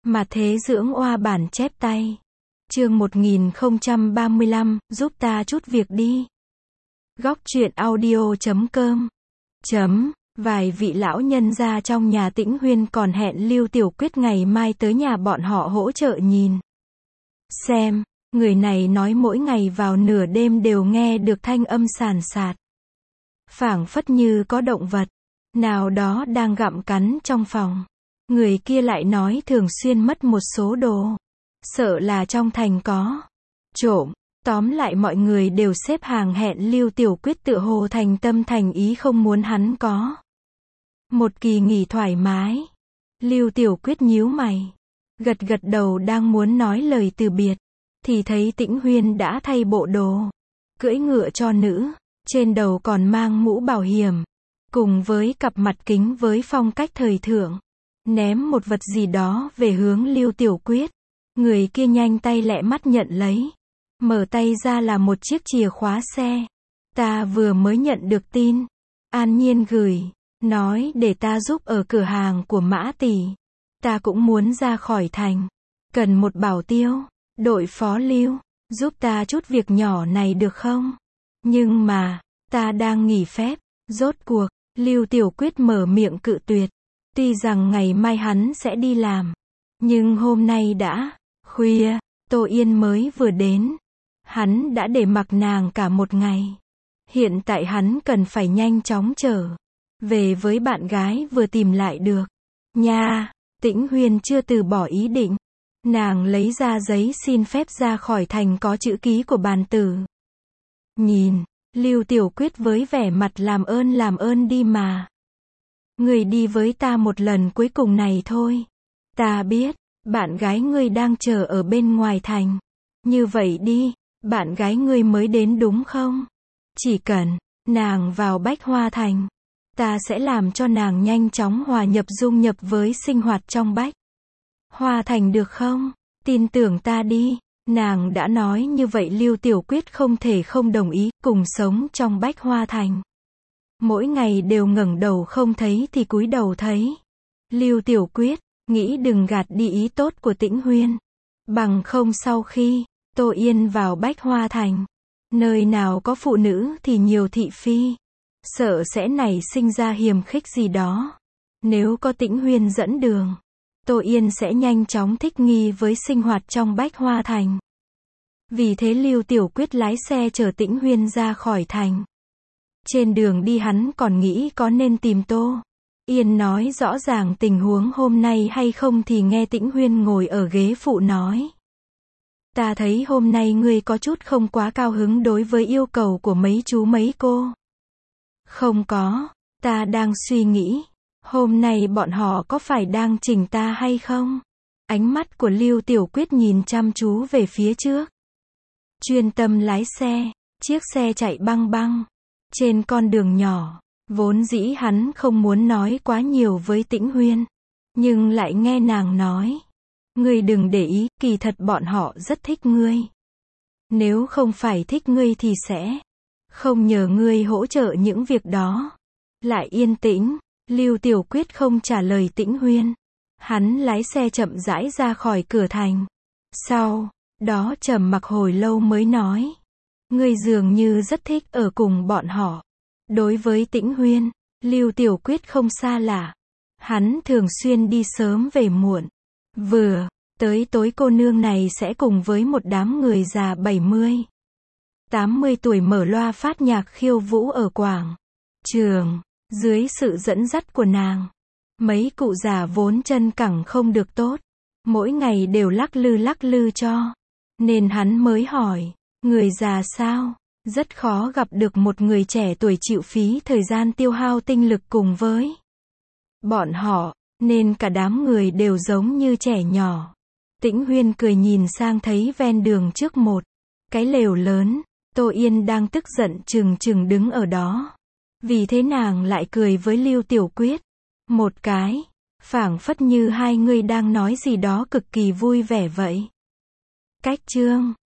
Mà thế dưỡng oa bản chép tay. Chương 1035, giúp ta chút việc đi. Góc truyện audio.com. Vài vị lão nhân gia trong nhà Tĩnh Huyên còn hẹn Lưu Tiểu Quyết ngày mai tới nhà bọn họ hỗ trợ nhìn xem. Người này nói mỗi ngày vào nửa đêm đều nghe được thanh âm sàn sạt. Phảng phất như có động vật nào đó đang gặm cắn trong phòng. Người kia lại nói thường xuyên mất một số đồ. Sợ là trong thành có trộm. Tóm lại mọi người đều xếp hàng hẹn Lưu Tiểu Quyết, tựa hồ thành tâm thành ý không muốn hắn có một kỳ nghỉ thoải mái. Lưu Tiểu Quyết nhíu mày, gật gật đầu đang muốn nói lời từ biệt, thì thấy Tĩnh Huyên đã thay bộ đồ, cưỡi ngựa cho nữ, trên đầu còn mang mũ bảo hiểm, cùng với cặp mặt kính với phong cách thời thượng. Ném một vật gì đó về hướng Lưu Tiểu Quyết. Người kia nhanh tay lẹ mắt nhận lấy. Mở tay ra là một chiếc chìa khóa xe. Ta vừa mới nhận được tin. An Nhiên gửi. Nói để ta giúp ở cửa hàng của Mã tỷ. Ta cũng muốn ra khỏi thành. Cần một bảo tiêu. Đội phó Lưu. Giúp ta chút việc nhỏ này được không? Nhưng mà, ta đang nghỉ phép. Rốt cuộc, Lưu Tiểu Quyết mở miệng cự tuyệt. Tuy rằng ngày mai hắn sẽ đi làm. Nhưng hôm nay đã khuya, Tô Yên mới vừa đến. Hắn đã để mặc nàng cả một ngày. Hiện tại hắn cần phải nhanh chóng trở về với bạn gái vừa tìm lại được. Nha, Tĩnh Huyên chưa từ bỏ ý định. Nàng lấy ra giấy xin phép ra khỏi thành có chữ ký của bàn tử. Nhìn, Lưu Tiểu Quyết với vẻ mặt làm ơn đi mà. Người đi với ta một lần cuối cùng này thôi. Ta biết, bạn gái ngươi đang chờ ở bên ngoài thành. Như vậy đi, bạn gái ngươi mới đến đúng không? Chỉ cần nàng vào Bách Hoa Thành, ta sẽ làm cho nàng nhanh chóng hòa nhập dung nhập với sinh hoạt trong Bách Hoa Thành được không? Tin tưởng ta đi. Nàng đã nói như vậy Lưu Tiểu Quyết không thể không đồng ý, cùng sống trong Bách Hoa Thành. Mỗi ngày đều ngẩng đầu không thấy thì cúi đầu thấy. Lưu Tiểu Quyết nghĩ đừng gạt đi ý tốt của Tĩnh Huyên. Bằng không sau khi Tô Yên vào Bách Hoa Thành, nơi nào có phụ nữ thì nhiều thị phi. Sợ sẽ nảy sinh ra hiềm khích gì đó. Nếu có Tĩnh Huyên dẫn đường, Tô Yên sẽ nhanh chóng thích nghi với sinh hoạt trong Bách Hoa Thành. Vì thế Lưu Tiểu Quyết lái xe chở Tĩnh Huyên ra khỏi thành. Trên đường đi hắn còn nghĩ có nên tìm Tô Yên nói rõ ràng tình huống hôm nay hay không, thì nghe Tĩnh Huyên ngồi ở ghế phụ nói. Ta thấy hôm nay ngươi có chút không quá cao hứng đối với yêu cầu của mấy chú mấy cô. Không có, ta đang suy nghĩ, hôm nay bọn họ có phải đang chỉnh ta hay không? Ánh mắt của Lưu Tiểu Quyết nhìn chăm chú về phía trước. Chuyên tâm lái xe, chiếc xe chạy băng băng. Trên con đường nhỏ, vốn dĩ hắn không muốn nói quá nhiều với Tĩnh Huyên. Nhưng lại nghe nàng nói. Ngươi đừng để ý, kỳ thật bọn họ rất thích ngươi. Nếu không phải thích ngươi thì sẽ không nhờ ngươi hỗ trợ những việc đó. Lại yên tĩnh, Lưu Tiểu Quyết không trả lời Tĩnh Huyên. Hắn lái xe chậm rãi ra khỏi cửa thành. Sau đó trầm mặc hồi lâu mới nói. Ngươi dường như rất thích ở cùng bọn họ. Đối với Tĩnh Huyên, Lưu Tiểu Quyết không xa lạ. Hắn thường xuyên đi sớm về muộn. Vừa tới tối cô nương này sẽ cùng với một đám người già 70, 80 tuổi mở loa phát nhạc khiêu vũ ở quảng trường. Dưới sự dẫn dắt của nàng, mấy cụ già vốn chân cẳng không được tốt, mỗi ngày đều lắc lư cho. Nên hắn mới hỏi, người già sao? Rất khó gặp được một người trẻ tuổi chịu phí thời gian tiêu hao tinh lực cùng với bọn họ, nên cả đám người đều giống như trẻ nhỏ. Tĩnh Huyên cười nhìn sang thấy ven đường trước một cái lều lớn, Tô Yên đang tức giận chừng đứng ở đó. Vì thế nàng lại cười với Lưu Tiểu Quyết. Một cái, phảng phất như hai người đang nói gì đó cực kỳ vui vẻ vậy. Cách chương